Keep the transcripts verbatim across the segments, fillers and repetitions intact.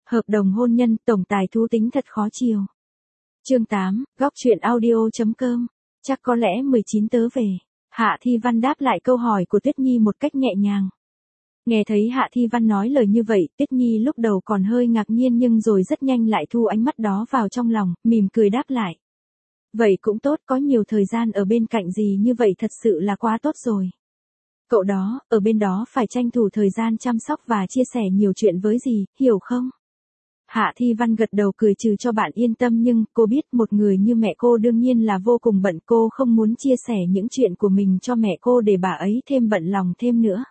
Hợp đồng hôn nhân, tổng tài thú tính thật khó chiều. Chương tám, góc truyện audio chấm com. Chắc có lẽ mười chín tớ về. Hạ Thi Văn đáp lại câu hỏi của Tuyết Nhi một cách nhẹ nhàng. Nghe thấy Hạ Thi Văn nói lời như vậy, Tuyết Nhi lúc đầu còn hơi ngạc nhiên nhưng rồi rất nhanh lại thu ánh mắt đó vào trong lòng, mỉm cười đáp lại. Vậy cũng tốt, có nhiều thời gian ở bên cạnh gì như vậy thật sự là quá tốt rồi. Cậu đó, ở bên đó phải tranh thủ thời gian chăm sóc và chia sẻ nhiều chuyện với dì, hiểu không? Hạ Thi Văn gật đầu cười trừ cho bạn yên tâm nhưng cô biết một người như mẹ cô đương nhiên là vô cùng bận, cô không muốn chia sẻ những chuyện của mình cho mẹ cô để bà ấy thêm bận lòng thêm nữa.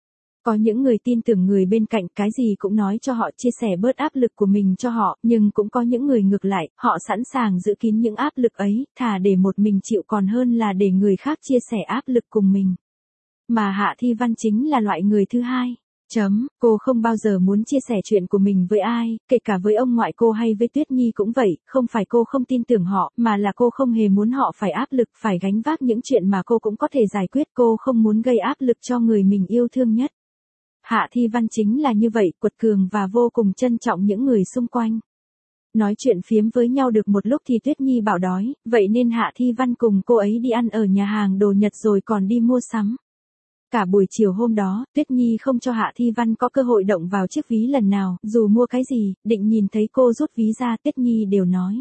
Có những người tin tưởng người bên cạnh cái gì cũng nói cho họ chia sẻ bớt áp lực của mình cho họ, nhưng cũng có những người ngược lại, họ sẵn sàng giữ kín những áp lực ấy, thà để một mình chịu còn hơn là để người khác chia sẻ áp lực cùng mình. Mà Hạ Thi Văn chính là loại người thứ hai. Chấm, cô không bao giờ muốn chia sẻ chuyện của mình với ai, kể cả với ông ngoại cô hay với Tuyết Nhi cũng vậy, không phải cô không tin tưởng họ, mà là cô không hề muốn họ phải áp lực, phải gánh vác những chuyện mà cô cũng có thể giải quyết, cô không muốn gây áp lực cho người mình yêu thương nhất. Hạ Thi Văn chính là như vậy, quật cường và vô cùng trân trọng những người xung quanh. Nói chuyện phiếm với nhau được một lúc thì Tuyết Nhi bảo đói, vậy nên Hạ Thi Văn cùng cô ấy đi ăn ở nhà hàng đồ Nhật rồi còn đi mua sắm. Cả buổi chiều hôm đó, Tuyết Nhi không cho Hạ Thi Văn có cơ hội động vào chiếc ví lần nào, dù mua cái gì, định nhìn thấy cô rút ví ra, Tuyết Nhi đều nói.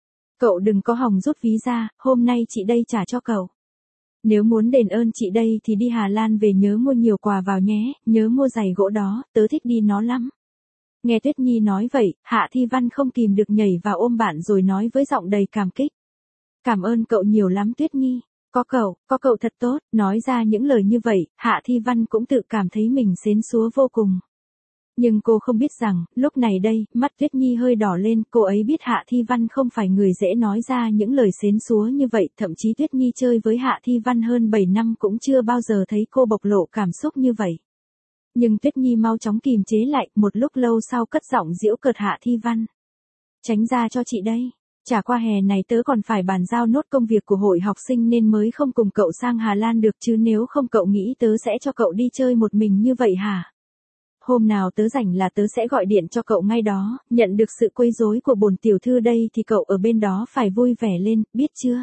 Cậu đừng có hòng rút ví ra, hôm nay chị đây trả cho cậu. Nếu muốn đền ơn chị đây thì đi Hà Lan về nhớ mua nhiều quà vào nhé, nhớ mua giày gỗ đó, tớ thích đi nó lắm. Nghe Tuyết Nhi nói vậy, Hạ Thi Văn không kìm được nhảy vào ôm bạn rồi nói với giọng đầy cảm kích. Cảm ơn cậu nhiều lắm Tuyết Nhi. Có cậu, có cậu thật tốt, nói ra những lời như vậy, Hạ Thi Văn cũng tự cảm thấy mình xến xúa vô cùng. Nhưng cô không biết rằng, lúc này đây, mắt Tuyết Nhi hơi đỏ lên, cô ấy biết Hạ Thi Văn không phải người dễ nói ra những lời xến xúa như vậy, thậm chí Tuyết Nhi chơi với Hạ Thi Văn hơn bảy năm cũng chưa bao giờ thấy cô bộc lộ cảm xúc như vậy. Nhưng Tuyết Nhi mau chóng kìm chế lại, một lúc lâu sau cất giọng giễu cợt Hạ Thi Văn. Tránh ra cho chị đây. Chả qua hè này tớ còn phải bàn giao nốt công việc của hội học sinh nên mới không cùng cậu sang Hà Lan được, chứ nếu không cậu nghĩ tớ sẽ cho cậu đi chơi một mình như vậy hả? Hôm nào tớ rảnh là tớ sẽ gọi điện cho cậu ngay đó, nhận được sự quấy rối của bổn tiểu thư đây thì cậu ở bên đó phải vui vẻ lên, biết chưa?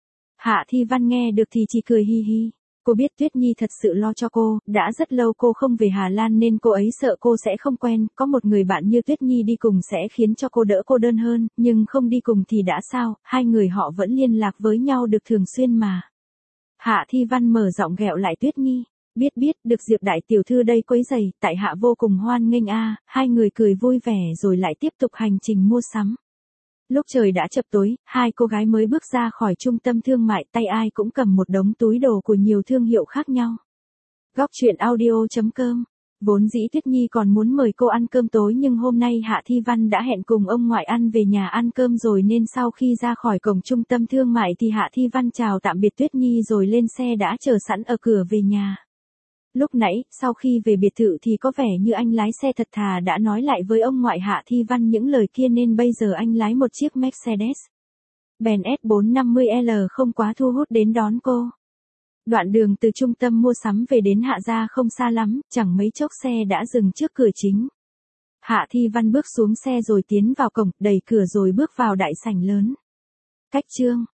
Hạ Thi Văn nghe được thì chỉ cười hi hi. Cô biết Tuyết Nhi thật sự lo cho cô, đã rất lâu cô không về Hà Lan nên cô ấy sợ cô sẽ không quen, có một người bạn như Tuyết Nhi đi cùng sẽ khiến cho cô đỡ cô đơn hơn, nhưng không đi cùng thì đã sao, hai người họ vẫn liên lạc với nhau được thường xuyên mà. Hạ Thi Văn mở giọng ghẹo lại Tuyết Nhi, biết biết, được Diệp đại tiểu thư đây quấy rầy, tại hạ vô cùng hoan nghênh a. Hai người cười vui vẻ rồi lại tiếp tục hành trình mua sắm. Lúc trời đã chập tối, hai cô gái mới bước ra khỏi trung tâm thương mại, tay ai cũng cầm một đống túi đồ của nhiều thương hiệu khác nhau. Góc truyện audio chấm com. Vốn dĩ Tuyết Nhi còn muốn mời cô ăn cơm tối nhưng hôm nay Hạ Thi Văn đã hẹn cùng ông ngoại ăn về nhà ăn cơm rồi nên sau khi ra khỏi cổng trung tâm thương mại thì Hạ Thi Văn chào tạm biệt Tuyết Nhi rồi lên xe đã chờ sẵn ở cửa về nhà. Lúc nãy, sau khi về biệt thự thì có vẻ như anh lái xe thật thà đã nói lại với ông ngoại Hạ Thi Văn những lời kia nên bây giờ anh lái một chiếc Mercedes Benz S bốn trăm năm mươi L không quá thu hút đến đón cô. Đoạn đường từ trung tâm mua sắm về đến Hạ gia không xa lắm, chẳng mấy chốc xe đã dừng trước cửa chính. Hạ Thi Văn bước xuống xe rồi tiến vào cổng, đẩy cửa rồi bước vào đại sảnh lớn. Cách chương